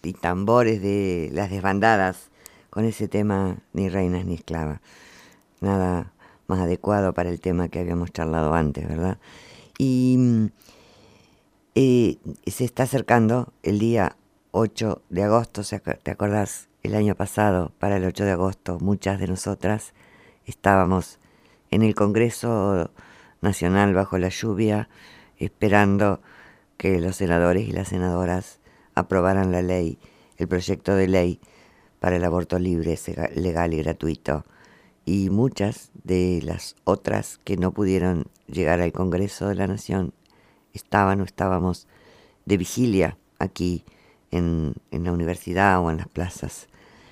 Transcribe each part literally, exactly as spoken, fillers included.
y tambores de las desbandadas con ese tema Ni reinas ni esclavas. Nada más adecuado para el tema que habíamos charlado antes, ¿verdad? Y eh, se está acercando el día ocho de agosto, ¿te acordás? El año pasado, para el ocho de agosto, muchas de nosotras estábamos en el Congreso Nacional bajo la lluvia, esperando que los senadores y las senadoras aprobaran la ley, el proyecto de ley para el aborto libre, legal y gratuito. Y muchas de las otras que no pudieron llegar al Congreso de la Nación estaban o estábamos de vigilia aquí en, en la universidad o en las plazas.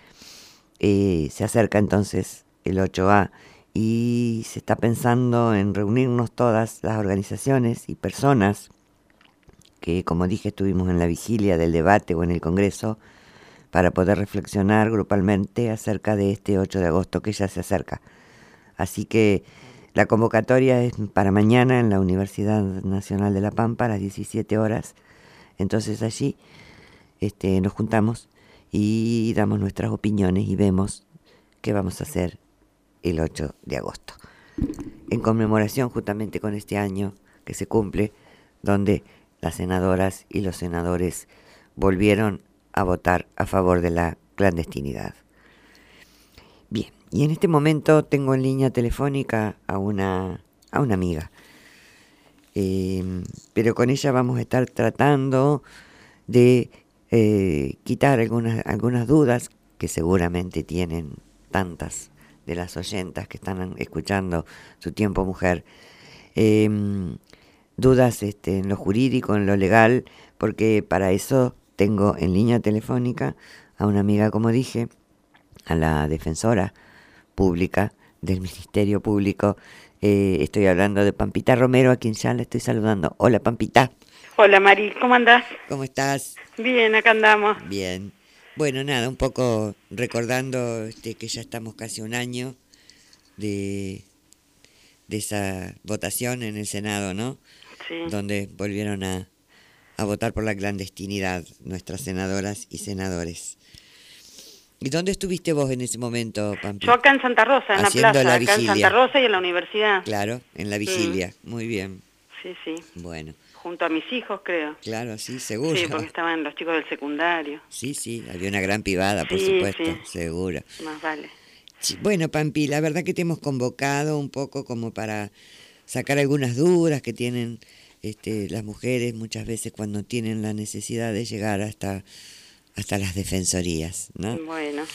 Eh, se acerca entonces el ocho A y se está pensando en reunirnos todas las organizaciones y personas que, como dije, estuvimos en la vigilia del debate o en el Congreso para poder reflexionar grupalmente acerca de este ocho de agosto que ya se acerca. Así que la convocatoria es para mañana en la Universidad Nacional de La Pampa a las diecisiete horas. Entonces allí este, nos juntamos y damos nuestras opiniones y vemos qué vamos a hacer el ocho de agosto. En conmemoración justamente con este año que se cumple, donde las senadoras y los senadores volvieron a votar a favor de la clandestinidad. Bien, y en este momento tengo en línea telefónica a una, a una amiga, eh, pero con ella vamos a estar tratando de eh, quitar algunas, algunas dudas que seguramente tienen tantas de las oyentas que están escuchando Su Tiempo Mujer, eh, dudas este, en lo jurídico, en lo legal, porque para eso tengo en línea telefónica a una amiga, como dije, a la defensora pública del Ministerio Público. Eh, estoy hablando de Pampita Romero, a quien ya le estoy saludando. Hola, Pampita. Hola, Mari, ¿cómo andás? ¿Cómo estás? Bien, acá andamos. Bien. Bueno, nada, un poco recordando este, que ya estamos casi un año de, de esa votación en el Senado, ¿no? Sí. Donde volvieron a, a votar por la clandestinidad nuestras senadoras y senadores. ¿Y dónde estuviste vos en ese momento, Pampi? Yo acá en Santa Rosa, en Haciendo la plaza, la acá vigilia. en Santa Rosa y en la universidad. Claro, en la vigilia. Mm. Muy bien. Sí, sí. Bueno. Junto a mis hijos, creo. Claro, sí, seguro. Sí, porque estaban los chicos del secundario. Sí, sí, había una gran pibada, por sí, supuesto, sí. seguro. Más vale. Sí, bueno, Pampi, la verdad que te hemos convocado un poco como para sacar algunas dudas que tienen este, las mujeres muchas veces cuando tienen la necesidad de llegar hasta, hasta las defensorías, ¿no? Bueno.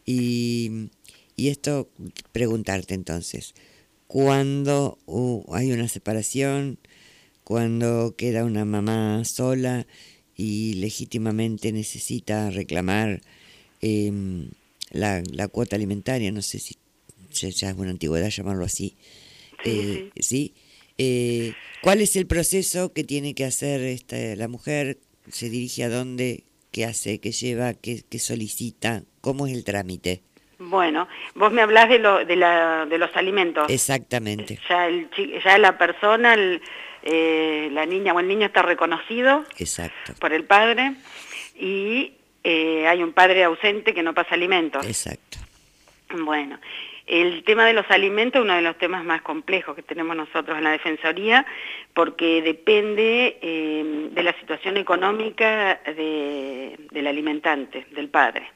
Y, y esto, preguntarte entonces, ¿cuándo uh, hay una separación, cuando queda una mamá sola y legítimamente necesita reclamar eh, la, la cuota alimentaria? No sé si ya, ya es una antigüedad llamarlo así. Sí, eh, sí. ¿sí? Eh, ¿Cuál es el proceso que tiene que hacer esta, la mujer? ¿Se dirige a dónde? ¿Qué hace? ¿Qué lleva? ¿Qué, qué solicita? ¿Cómo es el trámite? Bueno, vos me hablás de, lo, de, la, de los alimentos. Exactamente. Ya, el, ya la persona, el, eh, la niña o el niño está reconocido. Exacto. Por el padre y eh, hay un padre ausente que no pasa alimentos. Exacto. Bueno, el tema de los alimentos es uno de los temas más complejos que tenemos nosotros en la Defensoría, porque depende eh, de la situación económica de, del alimentante, del padre.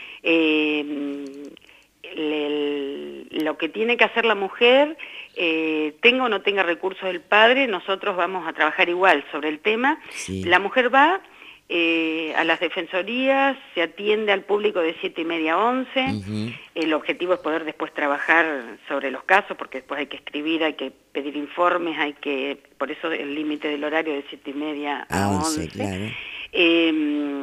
Eh, el, el, lo que tiene que hacer la mujer, eh, tenga o no tenga recursos del padre, nosotros vamos a trabajar igual sobre el tema. Sí. La mujer va eh, a las defensorías, se atiende al público de siete y media a once. Uh-huh. El objetivo es poder después trabajar sobre los casos, porque después hay que escribir, hay que pedir informes, hay que, por eso el límite del horario de siete y media a, a once. Claro. Eh,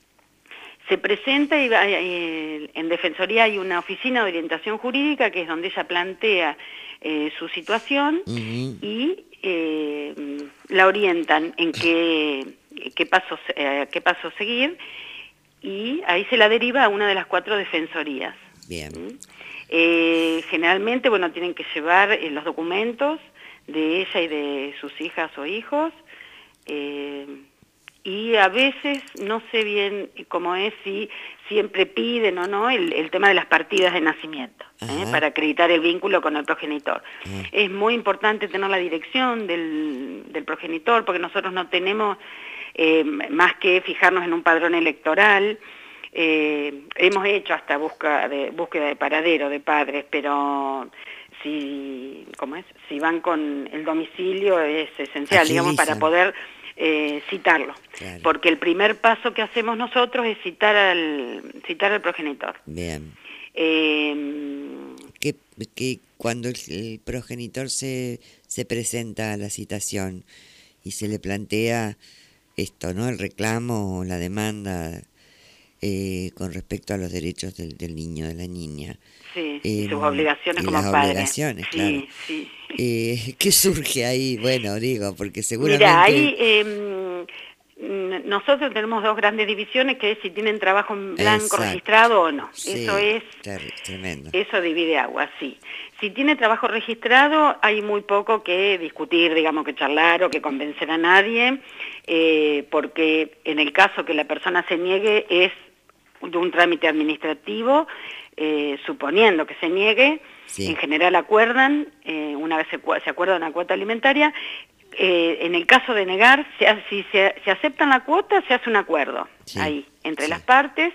se presenta y eh, en Defensoría hay una oficina de orientación jurídica que es donde ella plantea eh, su situación. Uh-huh. Y eh, la orientan en qué, qué, pasos, eh, qué paso seguir, y ahí se la deriva a una de las cuatro defensorías. Bien. ¿Mm? Eh, generalmente, bueno, tienen que llevar eh, los documentos de ella y de sus hijas o hijos, eh, y a veces no sé bien cómo es, si siempre piden o no el, el tema de las partidas de nacimiento, ¿eh? Para acreditar el vínculo con el progenitor. Ajá. Es muy importante tener la dirección del, del progenitor, porque nosotros no tenemos eh, más que fijarnos en un padrón electoral. Eh, hemos hecho hasta busca de, búsqueda de paradero de padres, pero si, ¿cómo es? Si van con el domicilio es esencial, Agilizan. digamos, para poder eh, citarlo. Claro. Porque el primer paso que hacemos nosotros es citar al, citar al progenitor. Bien. Eh, que, que cuando el, el progenitor se, se presenta a la citación y se le plantea esto, ¿no? El reclamo o la demanda eh, con respecto a los derechos del, del niño, de la niña. Sí, eh, y sus obligaciones y como las padre. Obligaciones, sí, claro. Sí. Eh, ¿Qué surge ahí? Bueno, digo, porque seguramente... Mira, ahí eh, nosotros tenemos dos grandes divisiones, que es si tienen trabajo en blanco Exacto. registrado o no. Sí, eso es tremendo. Eso divide agua, sí. Si tiene trabajo registrado, hay muy poco que discutir, digamos, que charlar o que convencer a nadie, eh, porque en el caso que la persona se niegue es de un trámite administrativo, eh, suponiendo que se niegue, sí. En general acuerdan, eh, una vez se, se acuerda una cuota alimentaria, eh, en el caso de negar, se, si se, se aceptan la cuota, se hace un acuerdo, sí. ahí, entre sí. las partes,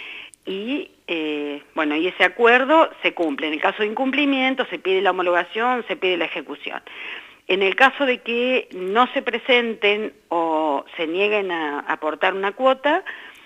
y eh, bueno, y ese acuerdo se cumple. En el caso de incumplimiento, se pide la homologación, se pide la ejecución. En el caso de que no se presenten o se nieguen a aportar una cuota,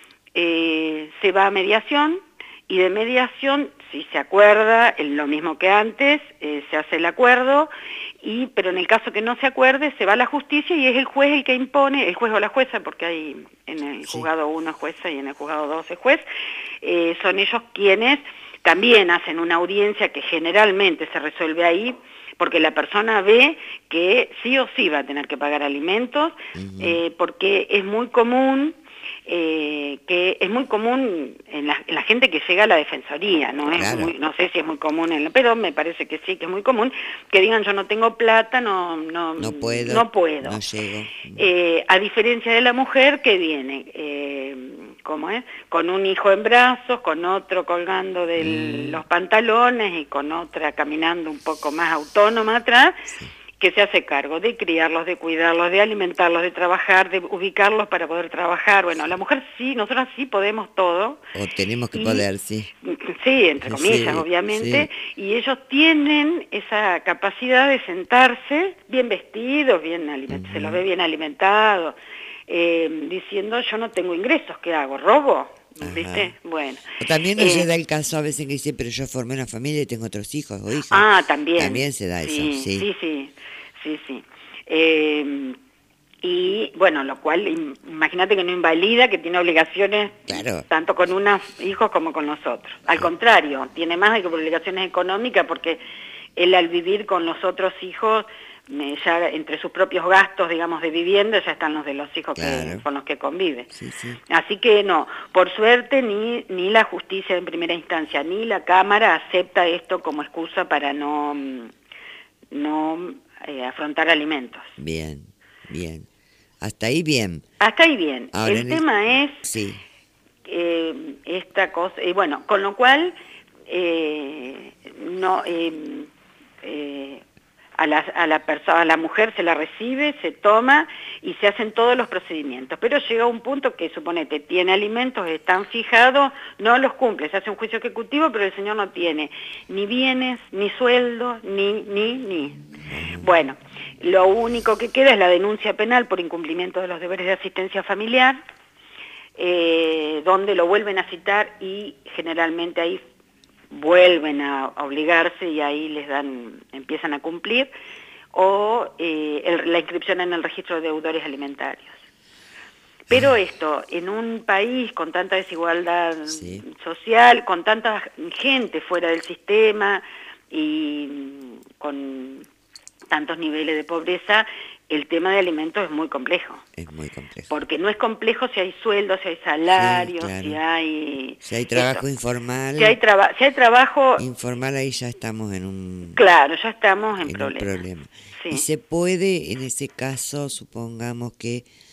eh, se va a mediación, y de mediación, si se acuerda, lo mismo que antes, eh, se hace el acuerdo, y pero en el caso que no se acuerde, se va a la justicia y es el juez el que impone, el juez o la jueza, porque hay en el sí. juzgado uno es jueza y en el juzgado dos es juez, eh, son ellos quienes también hacen una audiencia que generalmente se resuelve ahí, porque la persona ve que sí o sí va a tener que pagar alimentos, uh-huh. eh, porque es muy común... Eh, que es muy común en la, en la gente que llega a la defensoría, no es claro. muy, no sé si es muy común, en la, pero me parece que sí, que es muy común, que digan yo no tengo plata, no no, no puedo, no, puedo. no llego. Eh, a diferencia de la mujer que viene, eh, ¿cómo es? Con un hijo en brazos, con otro colgando de mm. los pantalones y con otra caminando un poco más autónoma atrás, sí. que se hace cargo de criarlos, de cuidarlos, de alimentarlos, de trabajar, de ubicarlos para poder trabajar. Bueno, la mujer sí, nosotros sí podemos todo. O tenemos que y, poder, sí. Sí, entre comillas, sí, obviamente. Sí. Y ellos tienen esa capacidad de sentarse bien vestidos, bien alimentados, uh-huh. se los ve bien alimentados, eh, diciendo yo no tengo ingresos, ¿qué hago? ¿Robo? ¿Viste? Bueno. O también nos eh, da el caso a veces que dice, pero yo formé una familia y tengo otros hijos o hijas. Ah, también. También se da sí, eso, sí. Sí, sí, sí, sí. Eh, y bueno, lo cual, imagínate que no invalida, que tiene obligaciones claro. tanto con unos hijos como con los otros. Al sí. contrario, tiene más de que obligaciones económicas porque él al vivir con los otros hijos, ya entre sus propios gastos, digamos, de vivienda, ya están los de los hijos claro. que, con los que convive. Sí, sí. Así que no, por suerte ni, ni la justicia en primera instancia, ni la Cámara acepta esto como excusa para no, no eh, afrontar alimentos. Bien, bien. Hasta ahí bien. Hasta ahí bien. Ahora el tema el... es sí. eh, esta cosa, y eh, bueno, con lo cual eh, no... Eh, eh, A la, a, la persona, a la mujer se la recibe, se toma y se hacen todos los procedimientos. Pero llega un punto que, suponete, tiene alimentos, están fijados, no los cumple, se hace un juicio ejecutivo, pero el señor no tiene ni bienes, ni sueldo, ni, ni, ni. Bueno, lo único que queda es la denuncia penal por incumplimiento de los deberes de asistencia familiar, eh, donde lo vuelven a citar y generalmente ahí vuelven a obligarse y ahí les dan, empiezan a cumplir, o eh, el, la inscripción en el registro de deudores alimentarios. Pero esto, en un país con tanta desigualdad sí. social, con tanta gente fuera del sistema y con tantos niveles de pobreza, el tema de alimentos es muy complejo. Es muy complejo. Porque no es complejo si hay sueldos, si hay salarios, sí, claro. si hay... Si hay trabajo esto. informal... Si hay, traba si hay trabajo... Informal, ahí ya estamos en un... Claro, ya estamos en, en problema. un problema. Sí. Y se puede, en ese caso, supongamos que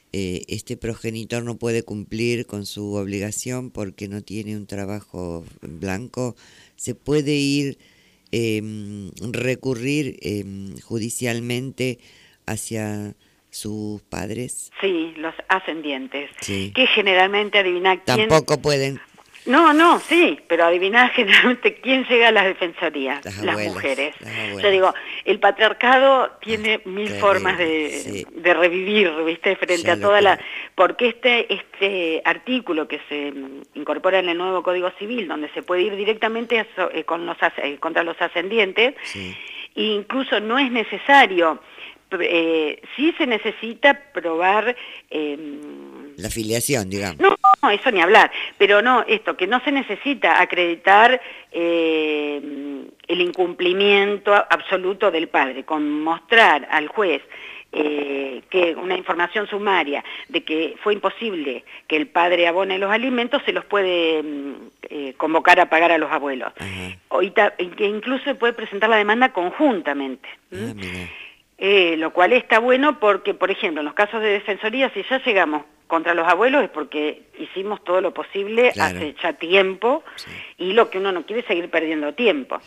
eh, este progenitor no puede cumplir con su obligación porque no tiene un trabajo blanco, se puede ir, eh, recurrir eh, judicialmente hacia sus padres. Sí, los ascendientes, Sí. que generalmente adivina quién... Tampoco pueden... No, no, sí, pero adiviná generalmente quién llega a las defensorías, Las las abuelas, mujeres. las abuelas. Yo digo, el patriarcado tiene Ah, mil terrible, formas de, sí. de revivir, ¿viste? Frente Ya a lo toda la... creo. Porque este, este artículo que se mm, incorpora en el nuevo Código Civil, donde se puede ir directamente a so- eh, con los, as- eh, contra los ascendientes, Sí. e incluso no es necesario, eh, sí se necesita probar... Eh, La filiación, digamos. no, no, eso ni hablar, pero no, esto, que no se necesita acreditar eh, el incumplimiento absoluto del padre, con mostrar al juez eh, que una información sumaria de que fue imposible que el padre abone los alimentos, se los puede eh, convocar a pagar a los abuelos. Ajá. Ahorita, que incluso se puede presentar la demanda conjuntamente. Ah, mira. Eh, lo cual está bueno porque, por ejemplo, en los casos de defensoría, si ya llegamos contra los abuelos es porque hicimos todo lo posible Claro. hace ya tiempo, Sí. y lo que uno no quiere es seguir perdiendo tiempo.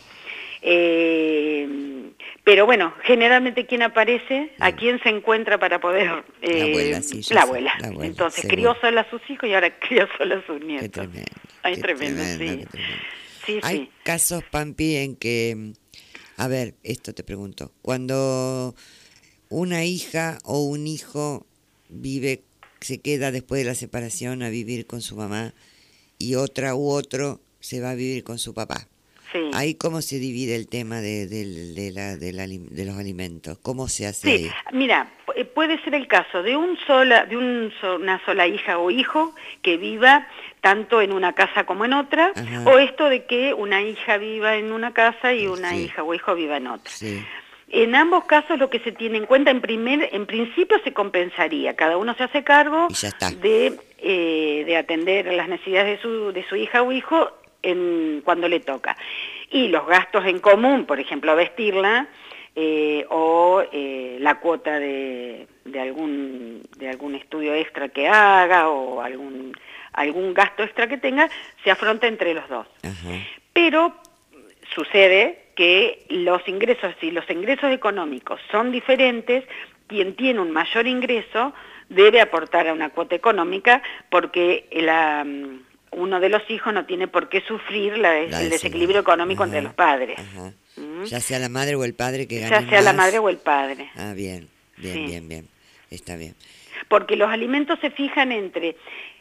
Eh, pero bueno, generalmente ¿quién aparece? ¿A La- quién se encuentra para poder...? eh, La abuela, sí, ya la sé, abuela. la abuela, Entonces seguro. crió sola a sus hijos y ahora crió sola a sus Qué nietos. tremendo. Ay, qué tremendo, tremendo, sí. qué tremendo. Sí, Hay sí. casos, Pampi, en que, a ver, esto te pregunto, cuando una hija o un hijo vive, se queda después de la separación a vivir con su mamá y otra u otro se va a vivir con su papá. Sí. Ahí cómo se divide el tema de, de, de, la, de, la, de los alimentos, cómo se hace Sí, ahí. mira, pu- puede ser el caso de un sola, de un so- una sola hija o hijo que viva tanto en una casa como en otra, Ajá. o esto de que una hija viva en una casa y una Sí. hija o hijo viva en otra. Sí, En ambos casos lo que se tiene en cuenta, en primer, en principio se compensaría, cada uno se hace cargo y ya está. de, eh, de atender las necesidades de su, de su hija o hijo en, cuando le toca. Y los gastos en común, por ejemplo, vestirla, eh, o eh, la cuota de, de, algún, de algún estudio extra que haga, o algún, algún gasto extra que tenga, se afronta entre los dos. Ajá. Pero sucede que los ingresos, si los ingresos económicos son diferentes, quien tiene un mayor ingreso debe aportar a una cuota económica porque la, uno de los hijos no tiene por qué sufrir la, La el desequilibrio económico Ajá, entre los padres. Ajá. ¿Mm? Ya sea la madre o el padre que Ya gane sea la más. madre o el padre. Ah, bien, bien, Sí. bien, bien. Está bien. Porque los alimentos se fijan entre...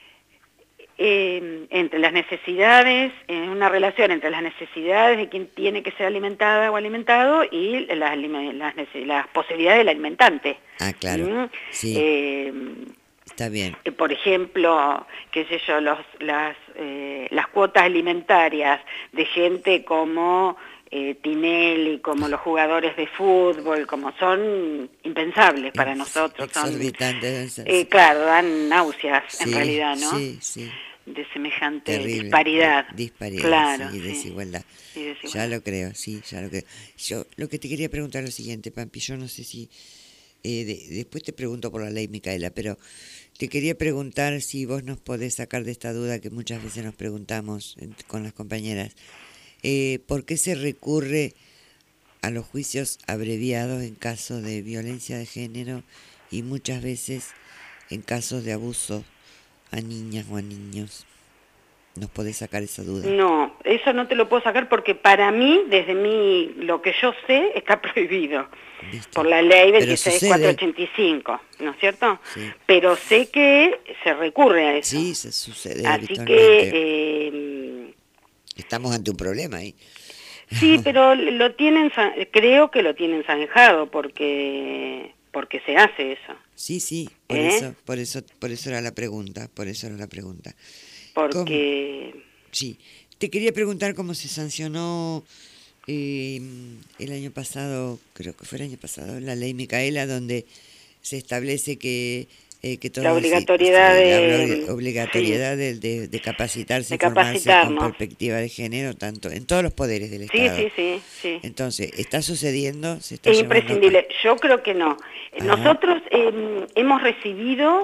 Eh, entre las necesidades, en una relación entre las necesidades de quien tiene que ser alimentada o alimentado y las, alime- las, nece- las posibilidades del alimentante. Ah, claro. ¿Mm? Sí, Eh, está bien. eh, por ejemplo, qué sé yo, los, las, eh, las cuotas alimentarias de gente como eh, Tinelli, como los jugadores de fútbol, como son impensables para Ex- nosotros. Son, Exorbitantes. eh, claro, dan náuseas Sí, en realidad, ¿no? Sí, sí. De semejante Terrible. disparidad. Di- Disparidad, Claro, sí, sí. desigualdad. Sí, Ya desigualdad. lo creo, sí, ya lo creo. Yo lo que te quería preguntar es lo siguiente, Pampi, yo no sé si... eh, de- después te pregunto por la ley Micaela, pero te quería preguntar si vos nos podés sacar de esta duda que muchas veces nos preguntamos en- con las compañeras. Eh, ¿Por qué se recurre a los juicios abreviados en caso de violencia de género y muchas veces en casos de abuso a niñas o a niños? ¿Nos podés sacar esa duda? No, eso no te lo puedo sacar porque para mí, desde mi, lo que yo sé, está prohibido ¿Viste? por la ley Pero veintiséis mil sucede. cuatrocientos ochenta y cinco, ¿no es cierto? Sí. Pero sé que se recurre a eso. Sí, se sucede Así habitualmente. que, eh, Estamos ante un problema ahí. sí, pero lo tienen, za- creo que lo tienen zanjado porque, porque se hace eso. Sí, sí, por ¿Eh? eso, por eso, por eso era la pregunta, por eso era la pregunta. Porque... Sí, te quería preguntar cómo se sancionó eh, el año pasado, creo que fue el año pasado, la ley Micaela, donde se establece que eh, que todas, La obligatoriedad sí, de- la obli- obligatoriedad de, de, de capacitarse De y formarse con capacitarnos. perspectiva de género, tanto en todos los poderes del Sí, Estado. sí, sí, sí. Entonces, ¿está sucediendo? ¿Se está Es llevando a imprescindible. Yo creo que no. Ajá. Nosotros eh, hemos recibido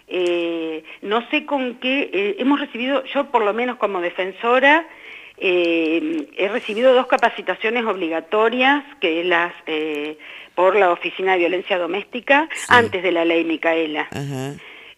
Eh, no sé con qué, eh, hemos recibido, yo por lo menos como defensora, eh, he recibido dos capacitaciones obligatorias que las eh, por la Oficina de Violencia Doméstica, sí. Antes de la ley Micaela. Ajá.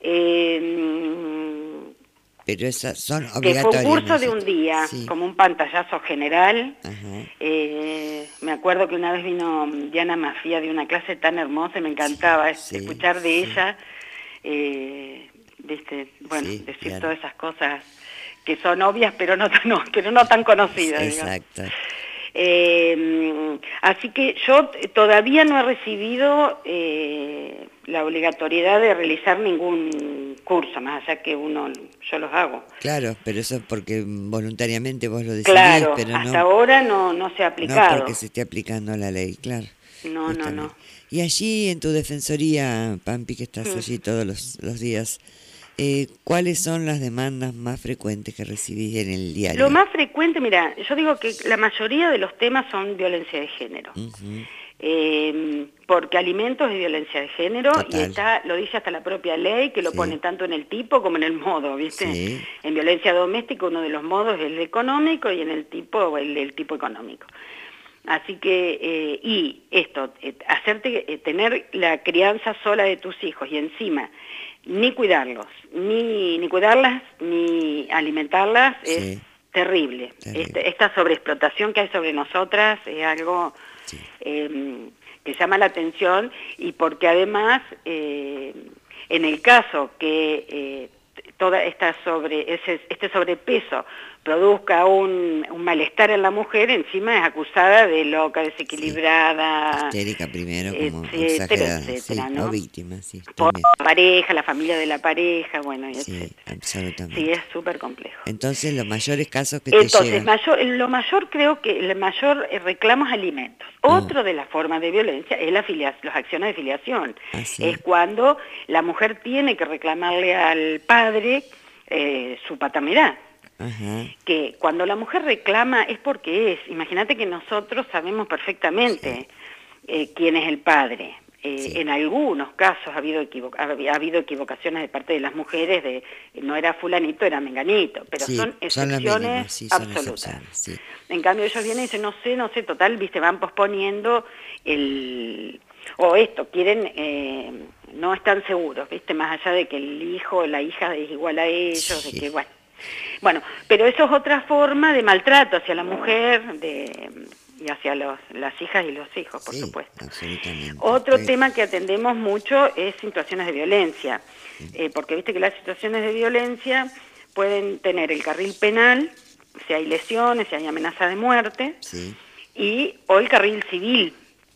Eh, Pero esas son que fue un curso nosotros. de un día, sí. Como un pantallazo general. Eh, me acuerdo que una vez vino Diana Mafia de una clase tan hermosa y me encantaba sí, escuchar sí, de sí. ella, eh, ¿viste? Bueno, sí, decir claro. Todas esas cosas que son obvias pero no tan, no, pero no tan conocidas. Exacto. Eh, así que yo todavía no he recibido eh, la obligatoriedad de realizar ningún curso, más allá que uno, yo los hago. Claro, pero eso es porque voluntariamente vos lo decidís, claro, pero hasta no, ahora no, no se ha aplicado. No porque se esté aplicando la ley, claro. No, justamente. no, no. Y allí en tu defensoría, Pampi, que estás mm. allí todos los, los días, Eh, ¿cuáles son las demandas más frecuentes que recibís en el diario? Lo más frecuente, mira, yo digo que la mayoría de los temas son violencia de género. Uh-huh. eh, porque alimentos es violencia de género. Total. Y está, lo dice hasta la propia ley, que lo sí. Pone tanto en el tipo como en el modo, ¿viste? Sí. En violencia doméstica uno de los modos es el económico y en el tipo el, el tipo económico. Así que, eh, y esto, eh, hacerte eh, tener la crianza sola de tus hijos y encima ni cuidarlos, ni, ni cuidarlas, ni alimentarlas, sí. Es terrible. terrible. Este, esta sobreexplotación que hay sobre nosotras es algo sí. eh, que llama la atención y porque además, eh, en el caso que eh, toda esta sobre, ese, este sobrepeso produzca un, un malestar en la mujer, encima es acusada de loca, desequilibrada, sí. histérica primero, como etcétera, exagerada, etcétera, sí, ¿no? O víctima, sí. Por la pareja, la familia de la pareja, bueno, y sí, etcétera. Absolutamente. Sí, es súper complejo. Entonces, los mayores casos que Entonces, te llegan... mayor, lo mayor creo que el mayor reclamo es alimentos. Ah. Otro de las formas de violencia es la filia, las acciones de filiación. Ah, sí. Es cuando la mujer tiene que reclamarle al padre eh, su paternidad. Ajá. Que cuando la mujer reclama es porque es. Imagínate que nosotros sabemos perfectamente sí. eh, quién es el padre. Eh, sí. En algunos casos ha habido, equivo ha, ha habido equivocaciones de parte de las mujeres de no era fulanito, era menganito, pero sí, son excepciones son sí, son absolutas. Excepciones, sí. En cambio ellos vienen y dicen, no sé, no sé, total, viste, van posponiendo el... o esto, quieren... Eh, no están seguros, viste, más allá de que el hijo o la hija es igual a ellos, sí. de que, bueno... Bueno, pero eso es otra forma de maltrato hacia la mujer de, y hacia los, las hijas y los hijos, por sí, supuesto. Absolutamente. Otro sí. tema que atendemos mucho es situaciones de violencia, sí. eh, porque viste que las situaciones de violencia pueden tener el carril penal, si hay lesiones, si hay amenaza de muerte, sí. y o el carril civil.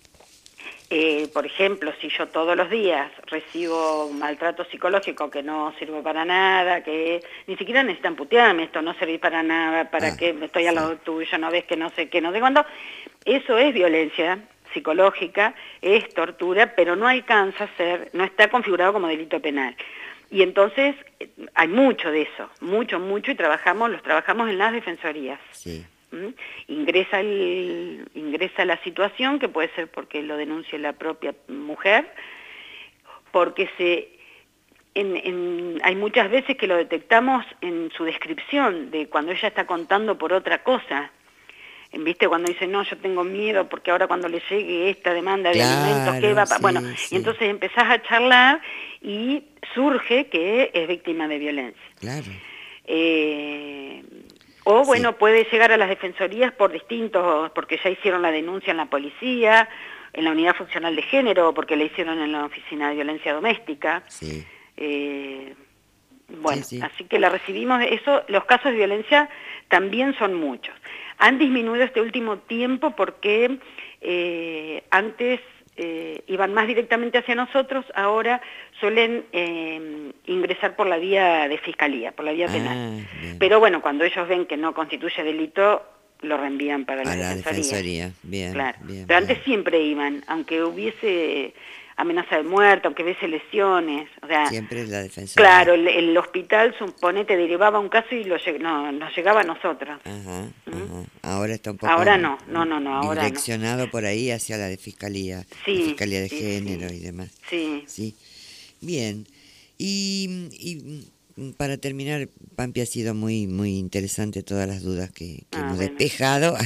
Eh, por ejemplo, si yo todos los días recibo un maltrato psicológico que no sirve para nada, que ni siquiera necesitan putearme, esto no sirve para nada, para ah, que estoy al lado sí. tuyo, no ves que no sé qué, no sé cuándo, eso es violencia psicológica, es tortura, pero no alcanza a ser, no está configurado como delito penal. Y entonces hay mucho de eso, mucho, mucho, y trabajamos, los trabajamos en las defensorías. Sí. ¿Mm? Ingresa, el, ingresa la situación, que puede ser porque lo denuncie la propia mujer, porque se en, en, hay muchas veces que lo detectamos en su descripción, de cuando ella está contando por otra cosa. ¿Viste? Cuando dice, no, yo tengo miedo porque ahora cuando le llegue esta demanda de claro, alimentos, ¿qué va a sí, Bueno, sí. y entonces empezás a charlar y surge que es víctima de violencia. Claro. Eh... O bueno, sí. puede llegar a las defensorías por distintos, porque ya hicieron la denuncia en la policía, en la unidad funcional de género, porque la hicieron en la oficina de violencia doméstica. Sí. Eh, bueno, sí, sí. así que la recibimos. Eso, los casos de violencia también son muchos. Han disminuido este último tiempo porque eh, antes eh, iban más directamente hacia nosotros, ahora suelen eh, ingresar por la vía de fiscalía, por la vía penal. Ah, pero bueno, cuando ellos ven que no constituye delito, lo reenvían para la, a la defensoría. defensoría. Bien, claro. bien, pero bien. antes siempre iban, aunque hubiese amenaza de muerte, aunque hubiese lesiones, o sea, siempre la defensoría. Claro, el, el hospital, suponete, derivaba un caso y lo, no, nos llegaba a nosotros. Ajá, ¿Mm? ajá. Ahora está un poco ahora no, no, no, no, ahora direccionado no. por ahí hacia la de fiscalía, sí, la fiscalía de sí, género sí. y demás. Sí. Sí. Bien. Y, y para terminar, Pampi, ha sido muy muy interesante todas las dudas que, que Ah, hemos bueno. despejado.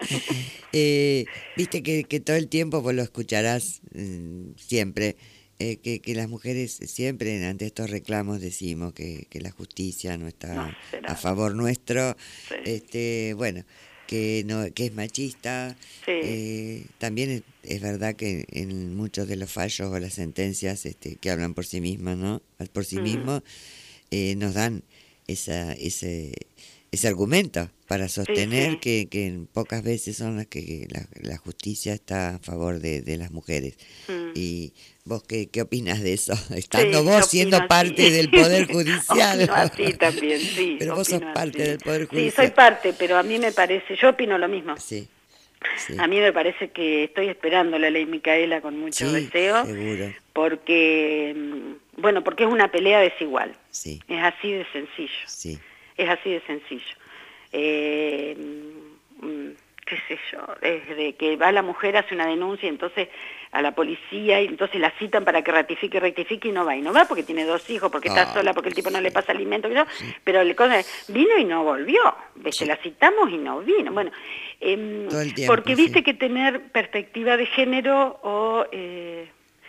eh, Viste que, que todo el tiempo vos lo escucharás eh, siempre, eh, que, que las mujeres siempre ante estos reclamos decimos que, que la justicia no está No será. a favor nuestro, Sí. este bueno, que no que es machista. Sí. Eh, también es, es verdad que en muchos de los fallos o las sentencias este, que hablan por sí mismas, ¿no? Por sí Mm. mismos, eh, nos dan esa, ese, ese argumento para sostener sí. que, que pocas veces son las que la, la justicia está a favor de, de las mujeres. Mm. ¿Y vos qué, qué opinas de eso? Estando Sí, vos opino siendo así. parte del Poder Judicial. Opino así también, sí. Pero vos sos opino parte así. del Poder Sí, Judicial. soy parte, pero a mí me parece, yo opino lo mismo. Sí, sí. A mí me parece que estoy esperando la ley Micaela con mucho Sí, deseo, seguro. porque, mm, bueno, porque es una pelea desigual. Sí, Es así de sencillo. sí. Es así de sencillo. Eh, mm, qué sé yo, desde que va la mujer, hace una denuncia, entonces a la policía, y entonces la citan para que ratifique, rectifique, y no va, y no va porque tiene dos hijos, porque está Ah, sola, porque el tipo no le pasa alimento, que yo, sí. pero la cosa es, vino y no volvió, ¿viste? Sí. La citamos y no vino, bueno, em, Todo el tiempo, porque viste sí. que tener perspectiva de género o... Eh,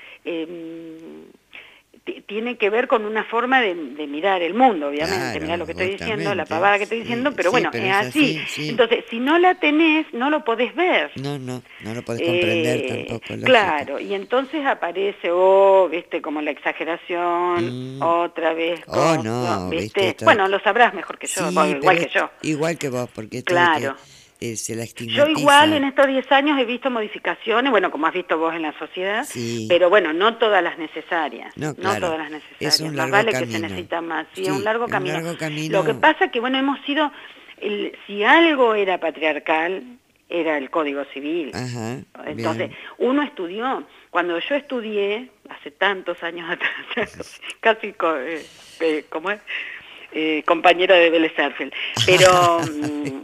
em, tiene que ver con una forma de, de mirar el mundo, obviamente, Claro, mirá lo que estoy diciendo, la totalmente. pavada que estoy Sí, diciendo, pero sí, bueno, pero es es así. así, sí. Entonces, si no la tenés, no lo podés ver. No, no, no lo podés comprender Eh, tampoco, lógico. claro, y entonces aparece, oh, viste, como la exageración, Mm. otra vez, Oh, con- no, viste, viste, esto- bueno, lo sabrás mejor que yo, Sí, vos, igual pero que yo. es igual que vos, porque esto Claro. de que eh, se la Yo estigmatiza. igual en estos diez años he visto modificaciones, bueno, como has visto vos en la sociedad, Sí. pero bueno, no todas las necesarias. No, claro. todas las necesarias. Es un Más largo vale que camino. se necesita más. Sí, Sí, es un largo un camino. largo camino. Lo que pasa que, bueno, hemos sido, el, si algo era patriarcal, era el Código Civil. Ajá. Entonces, bien. uno estudió. Cuando yo estudié, hace tantos años atrás, casi, co- eh, eh, ¿cómo es? Eh, compañero de Vélez Sarsfield. Pero... mm,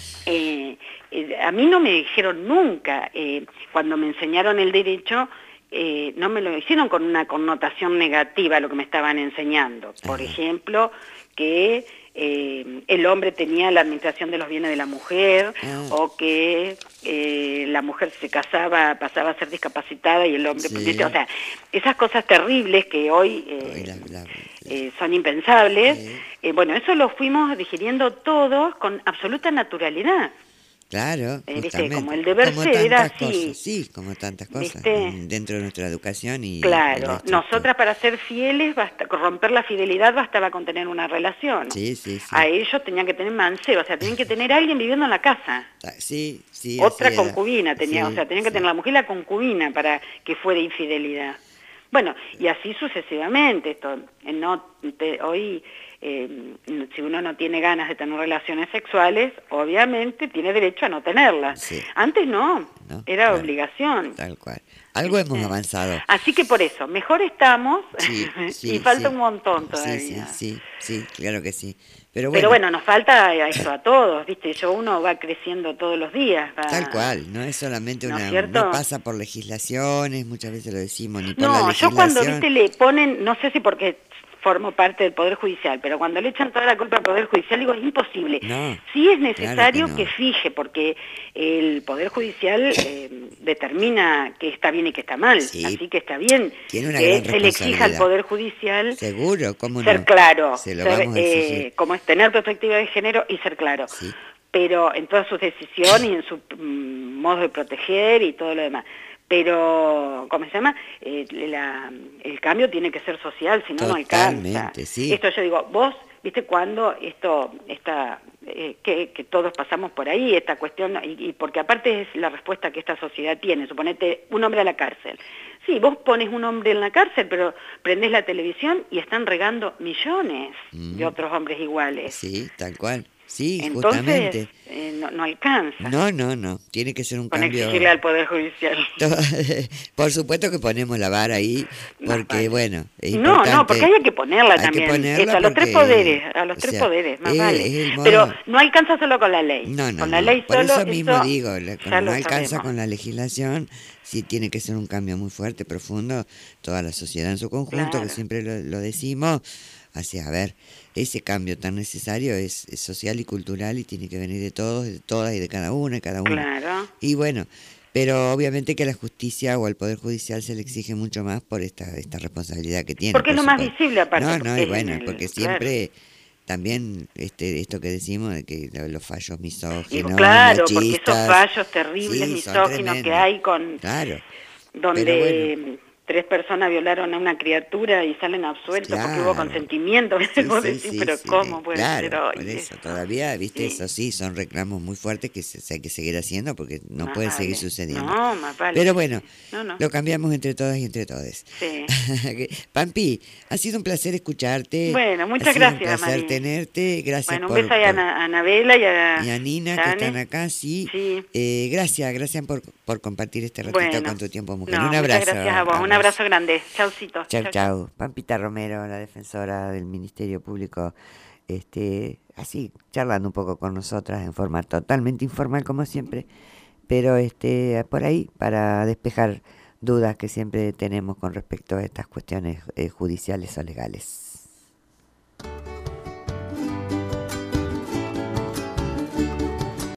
eh, eh, a mí no me dijeron nunca, eh, cuando me enseñaron el derecho, eh, no me lo hicieron con una connotación negativa lo que me estaban enseñando. Por Ajá. ejemplo, que eh, el hombre tenía la administración de los bienes de la mujer, Ah. o que eh, la mujer se casaba, pasaba a ser discapacitada y el hombre... Sí. ¿viste? O sea, esas cosas terribles que hoy... eh, Hoy la- la- la- eh, son impensables, Sí. eh, bueno, eso lo fuimos digiriendo todos con absoluta naturalidad. Claro, Eh, ¿viste? justamente. Como el deber Como ser era tantas así. cosas, sí, como tantas cosas ¿Viste? mm, dentro de nuestra educación y y la Claro, estructura. nosotras para ser fieles, basta, romper la fidelidad bastaba con tener una relación. Sí, sí, sí. A ellos tenían que tener mancebo, o sea, tenían que tener a alguien viviendo en la casa. Ah, Sí, sí. Otra así era. concubina tenía, Sí, o sea, tenían que sí. tener la mujer y la concubina para que fuera infidelidad. Bueno, y así sucesivamente. Esto, eh, no, te- hoy, eh, si uno no tiene ganas de tener relaciones sexuales, obviamente tiene derecho a no tenerlas. Sí. Antes no, No, era claro. obligación. Tal cual. Algo hemos avanzado. Así que por eso, mejor estamos Sí, sí, y falta sí. un montón Sí, todavía. sí, sí, sí, claro que sí. Pero bueno, Pero bueno, nos falta eso a todos, ¿viste? Yo uno va creciendo todos los días. va- tal cual, no es solamente ¿No es una, cierto? no pasa por legislaciones, muchas veces lo decimos, ni por la No, yo legislación. cuando, viste, le ponen, no sé si porque formo parte del Poder Judicial, pero cuando le echan toda la culpa al Poder Judicial, digo, es imposible. No, Sí es claro necesario que no. que fije, porque el Poder Judicial eh, determina qué está bien y qué está mal, Sí. así que está bien Tiene una que gran se le exija al responsabilidad. Poder Judicial Seguro, ¿cómo ser no? claro, Se lo ser, vamos a exigir. eh, como es tener perspectiva de género y ser claro. Sí. Pero en todas sus decisiones y en su mm, modo de proteger y todo lo demás. Pero, ¿cómo se llama? Eh, la- el cambio tiene que ser social, si no, no alcanza. Totalmente, sí. Esto yo digo, vos, ¿viste cuando esto, esta, eh, que, que todos pasamos por ahí, esta cuestión, y, y porque aparte es la respuesta que esta sociedad tiene, suponete un hombre a la cárcel. Sí, vos pones un hombre en la cárcel, pero prendés la televisión y están regando millones Mm. de otros hombres iguales. Sí, tal cual. Sí, Entonces, justamente. eh, no, no alcanza. No, no, no, tiene que ser un con cambio. Exigirle al Poder Judicial. Por supuesto que ponemos la vara ahí, porque vale. bueno, es no, importante. No, porque hay que ponerla hay también. Que ponerla Esto, a los porque, tres poderes, a los tres sea, poderes, más es, vale. es modo... Pero no alcanza solo con la ley. No, no, con no. la ley Por solo, eso mismo eso digo, como no alcanza sabemos. con la legislación, sí tiene que ser un cambio muy fuerte, profundo, toda la sociedad en su conjunto, claro. que siempre lo, lo decimos. Así, a ver, ese cambio tan necesario es, es social y cultural y tiene que venir de todos, de todas y de cada una y cada uno. Claro. Y bueno, pero obviamente que a la justicia o al Poder Judicial se le exige mucho más por esta esta responsabilidad que tiene. Porque por es lo supuesto. más visible aparte. No, no, y bueno, el, porque siempre... Claro. También este esto que decimos de que los fallos misóginos, claro, machistas, porque esos fallos terribles sí, misóginos que hay con claro, donde bueno. tres personas violaron a una criatura y salen absueltos claro. porque hubo consentimiento, sí, vos sí, decís, sí, pero sí, ¿cómo sí, puede claro, ser hoy? Por eso, eso? todavía, viste, sí. eso sí, son reclamos muy fuertes que se, se hay que seguir haciendo porque no más pueden vale. seguir sucediendo. No, más vale. Pero bueno, no, no. lo cambiamos entre todas y entre todos. Sí. Pampi, ha sido un placer escucharte. Bueno, muchas ha sido gracias, un placer María. tenerte. Gracias bueno, un por... beso a, por... a Anabela y a, y a Nina, Chane. que están acá, sí. sí. Eh, gracias, gracias por, por compartir este ratito bueno, con tu tiempo, mujer. No, un abrazo. Muchas gracias a vos, a un abrazo grande. Chaucito. Chau, chau, chau. Pampita Romero, la defensora del Ministerio Público, este, así, charlando un poco con nosotras en forma totalmente informal como siempre, pero este, por ahí para despejar dudas que siempre tenemos con respecto a estas cuestiones eh, judiciales o legales.